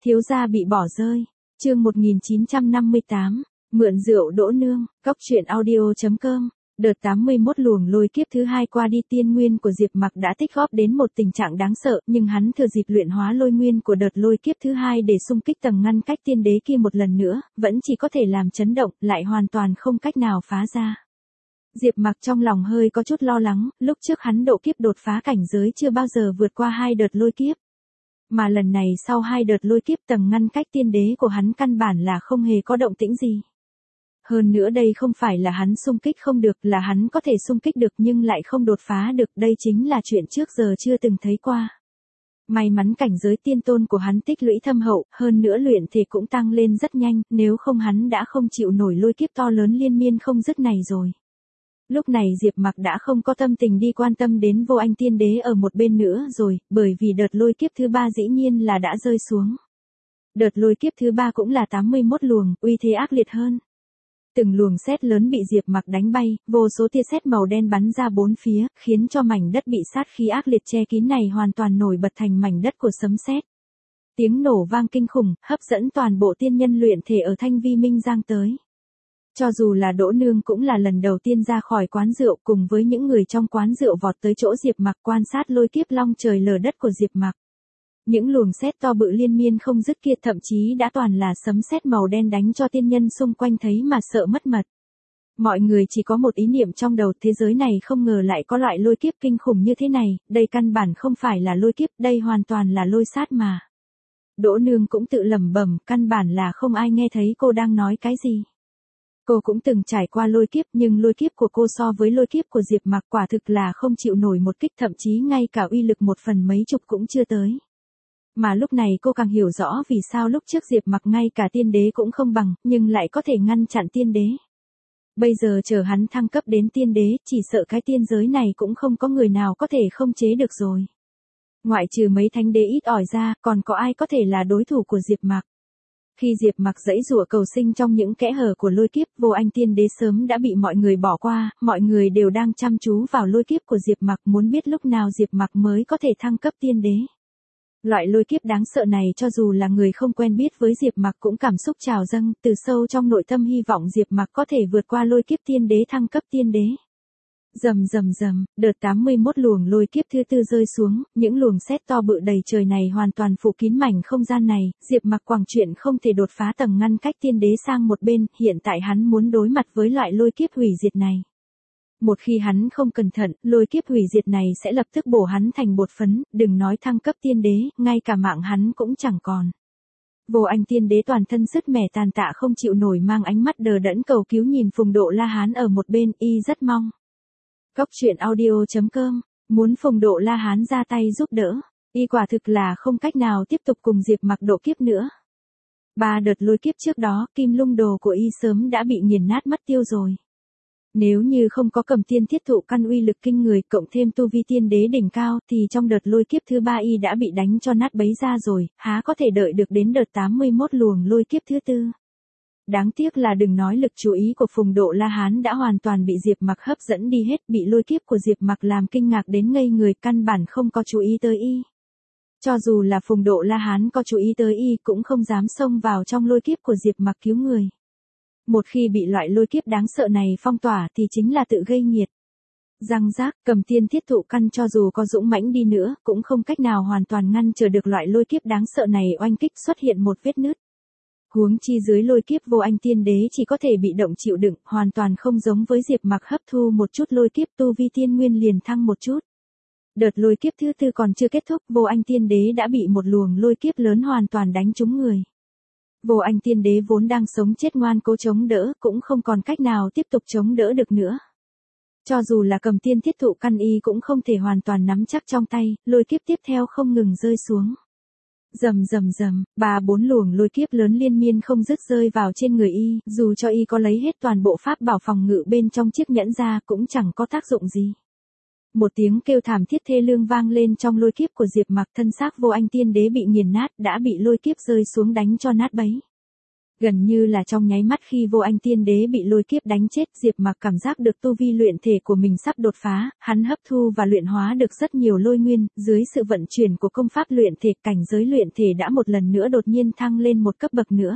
Thiếu gia bị bỏ rơi. Chương 1958, mượn rượu đỗ nương, Cóc truyện audio.com. Đợt 81 luồng lôi kiếp thứ hai qua đi, tiên nguyên của Diệp Mặc đã tích góp đến một tình trạng đáng sợ, nhưng hắn thừa dịp luyện hóa lôi nguyên của đợt lôi kiếp thứ hai để xung kích tầng ngăn cách tiên đế kia một lần nữa, vẫn chỉ có thể làm chấn động, lại hoàn toàn không cách nào phá ra. Diệp Mặc trong lòng hơi có chút lo lắng, lúc trước hắn độ kiếp đột phá cảnh giới chưa bao giờ vượt qua 2 đợt lôi kiếp. Mà lần này sau 2 đợt lôi kiếp, tầng ngăn cách tiên đế của hắn căn bản là không hề có động tĩnh gì. Hơn nữa đây không phải là hắn xung kích không được, là hắn có thể xung kích được nhưng lại không đột phá được, đây chính là chuyện trước giờ chưa từng thấy qua. May mắn cảnh giới tiên tôn của hắn tích lũy thâm hậu, hơn nữa luyện thể cũng tăng lên rất nhanh, nếu không hắn đã không chịu nổi lôi kiếp to lớn liên miên không dứt này rồi. Lúc này Diệp Mặc đã không có tâm tình đi quan tâm đến Vô Anh tiên đế ở một bên nữa rồi, bởi vì đợt lôi kiếp thứ 3 dĩ nhiên là đã rơi xuống. Đợt lôi kiếp thứ 3 cũng là 81 luồng, uy thế ác liệt hơn. Từng luồng sét lớn bị Diệp Mặc đánh bay, vô số tia sét màu đen bắn ra bốn phía, khiến cho mảnh đất bị sát khí ác liệt che kín này hoàn toàn nổi bật thành mảnh đất của sấm sét. Tiếng nổ vang kinh khủng, hấp dẫn toàn bộ tiên nhân luyện thể ở Thanh Vi Minh Giang tới. Cho dù là Đỗ Nương cũng là lần đầu tiên ra khỏi quán rượu, cùng với những người trong quán rượu vọt tới chỗ Diệp Mặc quan sát lôi kiếp long trời lở đất của Diệp Mặc. Những luồng sét to bự liên miên không dứt kia thậm chí đã toàn là sấm sét màu đen đánh cho tiên nhân xung quanh thấy mà sợ mất mật. Mọi người chỉ có một ý niệm trong đầu, thế giới này không ngờ lại có loại lôi kiếp kinh khủng như thế này, đây căn bản không phải là lôi kiếp, đây hoàn toàn là lôi sát mà. Đỗ Nương cũng tự lẩm bẩm, căn bản là không ai nghe thấy cô đang nói cái gì. Cô cũng từng trải qua lôi kiếp, nhưng lôi kiếp của cô so với lôi kiếp của Diệp Mặc quả thực là không chịu nổi một kích, thậm chí ngay cả uy lực một phần mấy chục cũng chưa tới. Mà lúc này cô càng hiểu rõ vì sao lúc trước Diệp Mặc ngay cả tiên đế cũng không bằng, nhưng lại có thể ngăn chặn tiên đế. Bây giờ chờ hắn thăng cấp đến tiên đế, chỉ sợ cái tiên giới này cũng không có người nào có thể không chế được rồi. Ngoại trừ mấy thánh đế ít ỏi ra, còn có ai có thể là đối thủ của Diệp Mặc. Khi Diệp Mặc giãy giụa cầu sinh trong những kẽ hở của lôi kiếp, Vô Anh tiên đế sớm đã bị mọi người bỏ qua, mọi người đều đang chăm chú vào lôi kiếp của Diệp Mặc, muốn biết lúc nào Diệp Mặc mới có thể thăng cấp tiên đế. Loại lôi kiếp đáng sợ này cho dù là người không quen biết với Diệp Mặc cũng cảm xúc trào dâng, từ sâu trong nội tâm hy vọng Diệp Mặc có thể vượt qua lôi kiếp tiên đế thăng cấp tiên đế. Rầm rầm rầm, đợt 81 luồng lôi kiếp thứ tư rơi xuống, những luồng sét to bự đầy trời này hoàn toàn phủ kín mảnh không gian này, Diệp Mặc quảng chuyện không thể đột phá tầng ngăn cách tiên đế sang một bên, hiện tại hắn muốn đối mặt với loại lôi kiếp hủy diệt này. Một khi hắn không cẩn thận, lôi kiếp hủy diệt này sẽ lập tức bổ hắn thành bột phấn, đừng nói thăng cấp tiên đế, ngay cả mạng hắn cũng chẳng còn. Vô Anh tiên đế toàn thân sứt mẻ tàn tạ không chịu nổi, mang ánh mắt đờ đẫn cầu cứu nhìn Phùng Độ La Hán ở một bên, y rất mong. Cóc truyện audio.com, muốn Phùng Độ La Hán ra tay giúp đỡ, y quả thực là không cách nào tiếp tục cùng Diệp Mặc độ kiếp nữa. 3 đợt lôi kiếp trước đó, kim lung đồ của y sớm đã bị nghiền nát mất tiêu rồi. Nếu như không có Cầm Tiên Thiết Thụ căn uy lực kinh người, cộng thêm tu vi tiên đế đỉnh cao, thì trong đợt lôi kiếp thứ 3 y đã bị đánh cho nát bấy ra rồi, há có thể đợi được đến đợt 81 luồng lôi kiếp thứ tư. Đáng tiếc là đừng nói lực chú ý của Phùng Độ La Hán đã hoàn toàn bị Diệp Mặc hấp dẫn đi hết, bị lôi kiếp của Diệp Mặc làm kinh ngạc đến ngây người, căn bản không có chú ý tới y. Cho dù là Phùng Độ La Hán có chú ý tới y cũng không dám xông vào trong lôi kiếp của Diệp Mặc cứu người. Một khi bị loại lôi kiếp đáng sợ này phong tỏa thì chính là tự gây nghiệt. Răng rác, Cầm Tiên Thiết Thụ căn cho dù có dũng mãnh đi nữa, cũng không cách nào hoàn toàn ngăn trở được loại lôi kiếp đáng sợ này oanh kích, xuất hiện một vết nứt. Huống chi dưới lôi kiếp Vô Anh tiên đế chỉ có thể bị động chịu đựng, hoàn toàn không giống với Diệp Mặc hấp thu một chút lôi kiếp, tu vi tiên nguyên liền thăng một chút. Đợt lôi kiếp thứ tư còn chưa kết thúc, Vô Anh tiên đế đã bị một luồng lôi kiếp lớn hoàn toàn đánh trúng người. Vô Anh tiên đế vốn đang sống chết ngoan cố chống đỡ, cũng không còn cách nào tiếp tục chống đỡ được nữa. Cho dù là Cầm Tiên Thiết Thụ căn y cũng không thể hoàn toàn nắm chắc trong tay, lôi kiếp tiếp theo không ngừng rơi xuống. Rầm rầm rầm, 3-4 luồng lôi kiếp lớn liên miên không dứt rơi vào trên người y, dù cho y có lấy hết toàn bộ pháp bảo phòng ngự bên trong chiếc nhẫn ra cũng chẳng có tác dụng gì. Một tiếng kêu thảm thiết thê lương vang lên trong lôi kiếp của Diệp Mặc, thân xác Vô Anh tiên đế bị nghiền nát, đã bị lôi kiếp rơi xuống đánh cho nát bấy. Gần như là trong nháy mắt khi Vô Anh Tiên Đế bị lôi kiếp đánh chết, Diệp Mặc cảm giác được tu vi luyện thể của mình sắp đột phá, hắn hấp thu và luyện hóa được rất nhiều lôi nguyên, dưới sự vận chuyển của công pháp luyện thể, cảnh giới luyện thể đã một lần nữa đột nhiên thăng lên một cấp bậc nữa.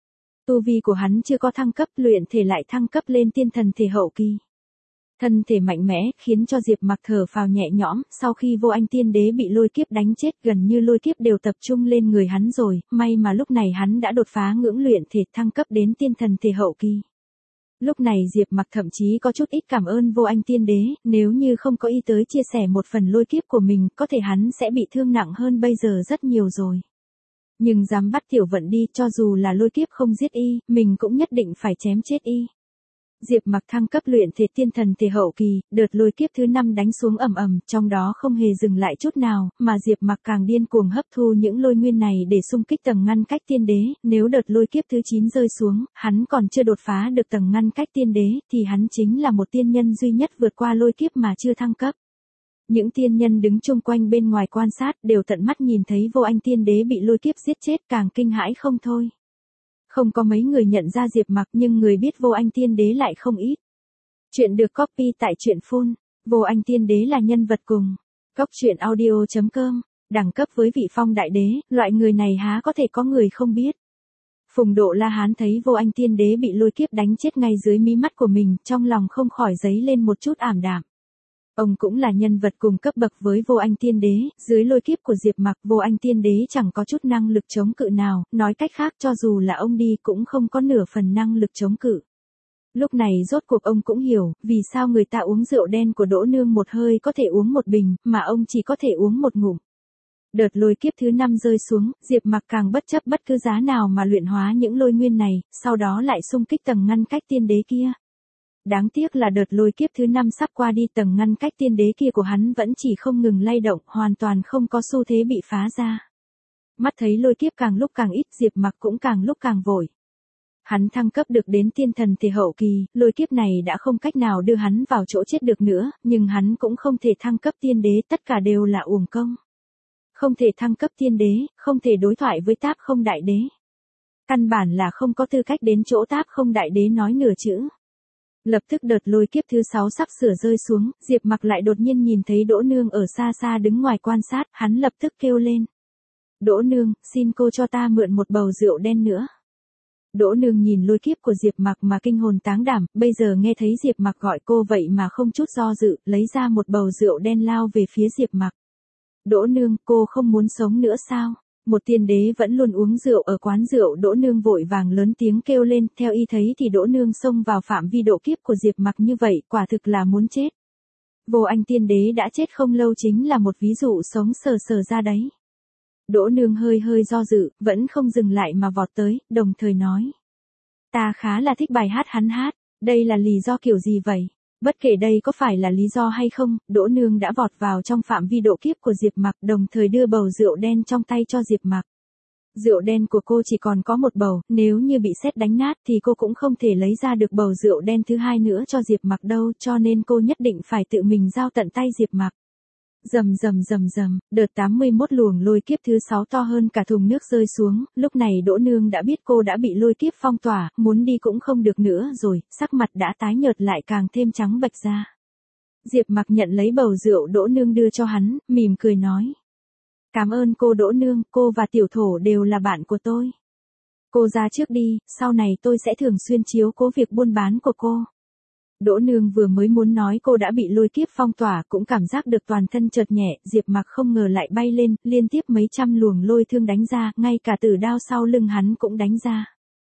Tu vi của hắn chưa có thăng cấp, luyện thể lại thăng cấp lên tiên thần thể hậu kỳ. Thân thể mạnh mẽ, khiến cho Diệp Mặc thở phào nhẹ nhõm, sau khi Vô Anh Tiên Đế bị lôi kiếp đánh chết, gần như lôi kiếp đều tập trung lên người hắn rồi, may mà lúc này hắn đã đột phá ngưỡng luyện thể thăng cấp đến tiên thần thể hậu kỳ. Lúc này Diệp Mặc thậm chí có chút ít cảm ơn Vô Anh Tiên Đế, nếu như không có y tới chia sẻ một phần lôi kiếp của mình, có thể hắn sẽ bị thương nặng hơn bây giờ rất nhiều rồi. Nhưng dám bắt Tiểu Vận đi, cho dù là lôi kiếp không giết y, mình cũng nhất định phải chém chết y. Diệp Mặc thăng cấp luyện thể tiên thần thể hậu kỳ, đợt lôi kiếp thứ 5 đánh xuống ầm ầm, trong đó không hề dừng lại chút nào, mà Diệp Mặc càng điên cuồng hấp thu những lôi nguyên này để xung kích tầng ngăn cách tiên đế, nếu đợt lôi kiếp thứ 9 rơi xuống, hắn còn chưa đột phá được tầng ngăn cách tiên đế, thì hắn chính là một tiên nhân duy nhất vượt qua lôi kiếp mà chưa thăng cấp. Những tiên nhân đứng chung quanh bên ngoài quan sát đều tận mắt nhìn thấy Vô Anh Tiên Đế bị lôi kiếp giết chết, càng kinh hãi không thôi. Không có mấy người nhận ra Diệp Mặc, nhưng người biết Vô Anh Tiên Đế lại không ít. Chuyện được copy tại truyện phun. Vô Anh Tiên Đế là nhân vật cùng Cóc Truyện Audio.com, đẳng cấp với vị Phong Đại Đế, loại người này há có thể có người không biết. Phùng Độ La Hán thấy Vô Anh Tiên Đế bị lôi kiếp đánh chết ngay dưới mí mắt của mình, trong lòng không khỏi dấy lên một chút ảm đạm. Ông cũng là nhân vật cùng cấp bậc với Vô Anh Tiên Đế, dưới lôi kiếp của Diệp Mặc, Vô Anh Tiên Đế chẳng có chút năng lực chống cự nào, nói cách khác cho dù là ông đi cũng không có nửa phần năng lực chống cự. Lúc này rốt cuộc ông cũng hiểu, vì sao người ta uống rượu đen của Đỗ Nương một hơi có thể uống một bình, mà ông chỉ có thể uống một ngụm. Đợt lôi kiếp thứ 5 rơi xuống, Diệp Mặc càng bất chấp bất cứ giá nào mà luyện hóa những lôi nguyên này, sau đó lại xung kích tầng ngăn cách tiên đế kia. Đáng tiếc là đợt lôi kiếp thứ 5 sắp qua đi, tầng ngăn cách tiên đế kia của hắn vẫn chỉ không ngừng lay động, hoàn toàn không có xu thế bị phá ra. Mắt thấy lôi kiếp càng lúc càng ít, Diệp Mặc cũng càng lúc càng vội. Hắn thăng cấp được đến tiên thần thể hậu kỳ, lôi kiếp này đã không cách nào đưa hắn vào chỗ chết được nữa, nhưng hắn cũng không thể thăng cấp tiên đế, tất cả đều là uổng công. Không thể thăng cấp tiên đế, không thể đối thoại với Táp Không Đại Đế. Căn bản là không có tư cách đến chỗ Táp Không Đại Đế nói nửa chữ. Lập tức đợt lôi kiếp thứ 6 sắp sửa rơi xuống, Diệp Mặc lại đột nhiên nhìn thấy Đỗ Nương ở xa xa đứng ngoài quan sát, hắn lập tức kêu lên. Đỗ Nương, xin cô cho ta mượn một bầu rượu đen nữa. Đỗ Nương nhìn lôi kiếp của Diệp Mặc mà kinh hồn táng đảm, bây giờ nghe thấy Diệp Mặc gọi cô vậy mà không chút do dự, lấy ra một bầu rượu đen lao về phía Diệp Mặc. Đỗ Nương, cô không muốn sống nữa sao? Một tiên đế vẫn luôn uống rượu ở quán rượu. Đỗ Nương vội vàng lớn tiếng kêu lên, theo y thấy thì Đỗ Nương xông vào phạm vi độ kiếp của Diệp Mặc như vậy, quả thực là muốn chết. Vô Anh Tiên Đế đã chết không lâu chính là một ví dụ sống sờ sờ ra đấy. Đỗ Nương hơi hơi do dự, vẫn không dừng lại mà vọt tới, đồng thời nói. Ta khá là thích bài hát hắn hát, đây là lý do kiểu gì vậy? Bất kể đây có phải là lý do hay không, Đỗ Nương đã vọt vào trong phạm vi độ kiếp của Diệp Mặc, đồng thời đưa bầu rượu đen trong tay cho Diệp Mặc. Rượu đen của cô chỉ còn có một bầu, nếu như bị sét đánh nát thì cô cũng không thể lấy ra được bầu rượu đen thứ hai nữa cho Diệp Mặc đâu, cho nên cô nhất định phải tự mình giao tận tay Diệp Mặc. Rầm rầm rầm rầm, đợt 81 luồng lôi kiếp thứ 6 to hơn cả thùng nước rơi xuống, lúc này Đỗ Nương đã biết cô đã bị lôi kiếp phong tỏa, muốn đi cũng không được nữa rồi, sắc mặt đã tái nhợt lại càng thêm trắng bệch ra. Diệp Mặc nhận lấy bầu rượu Đỗ Nương đưa cho hắn, mỉm cười nói. Cảm ơn cô Đỗ Nương, cô và Tiểu Thổ đều là bạn của tôi. Cô ra trước đi, sau này tôi sẽ thường xuyên chiếu cố việc buôn bán của cô. Đỗ Nương vừa mới muốn nói cô đã bị lôi kiếp phong tỏa, cũng cảm giác được toàn thân chợt nhẹ, Diệp Mặc không ngờ lại bay lên, liên tiếp mấy trăm luồng lôi thương đánh ra, ngay cả tử đao sau lưng hắn cũng đánh ra.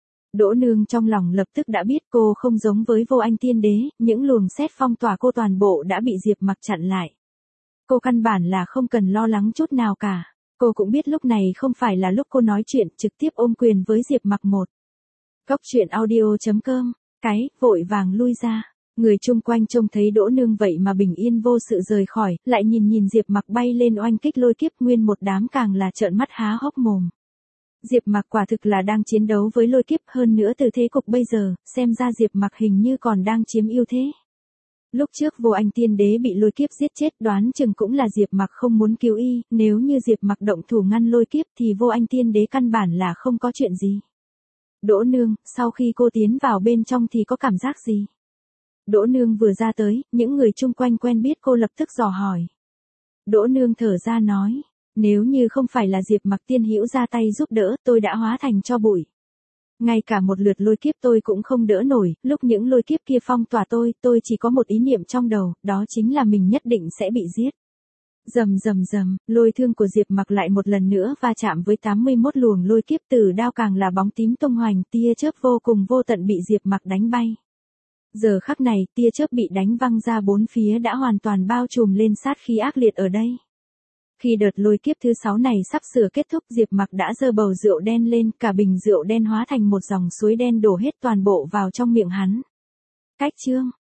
Đỗ Nương trong lòng lập tức đã biết cô không giống với Vô Anh Tiên Đế, những luồng sét phong tỏa cô toàn bộ đã bị Diệp Mặc chặn lại. Cô căn bản là không cần lo lắng chút nào cả. Cô cũng biết lúc này không phải là lúc cô nói chuyện, trực tiếp ôm quyền với Diệp Mặc một. Cóc Truyện Audio.com, vội vàng lui ra. Người chung quanh trông thấy Đỗ Nương vậy mà bình yên vô sự rời khỏi, lại nhìn Diệp Mặc bay lên oanh kích lôi kiếp, nguyên một đám càng là trợn mắt há hốc mồm. Diệp Mặc quả thực là đang chiến đấu với lôi kiếp, hơn nữa từ thế cục bây giờ, xem ra Diệp Mặc hình như còn đang chiếm ưu thế. Lúc trước Vô Anh Tiên Đế bị lôi kiếp giết chết, đoán chừng cũng là Diệp Mặc không muốn cứu y, nếu như Diệp Mặc động thủ ngăn lôi kiếp thì Vô Anh Tiên Đế căn bản là không có chuyện gì. Đỗ nương, sau khi cô tiến vào bên trong thì có cảm giác gì? Đỗ nương vừa ra tới, những người chung quanh quen biết cô lập tức dò hỏi. Đỗ nương thở ra nói, nếu như không phải là Diệp Mặc tiên hữu ra tay giúp đỡ, tôi đã hóa thành tro bụi. Ngay cả một lượt lôi kiếp tôi cũng không đỡ nổi, lúc những lôi kiếp kia phong tỏa tôi chỉ có một ý niệm trong đầu, đó chính là mình nhất định sẽ bị giết. Rầm rầm rầm, lôi thương của Diệp Mặc lại một lần nữa va chạm với 81 luồng lôi kiếp, từ đao càng là bóng tím tung hoành, tia chớp vô cùng vô tận bị Diệp Mặc đánh bay. Giờ khắc này, tia chớp bị đánh văng ra bốn phía đã hoàn toàn bao trùm lên sát khí ác liệt ở đây. Khi đợt lôi kiếp thứ 6 này sắp sửa kết thúc, Diệp Mặc đã giơ bầu rượu đen lên, cả bình rượu đen hóa thành một dòng suối đen đổ hết toàn bộ vào trong miệng hắn. Cách chương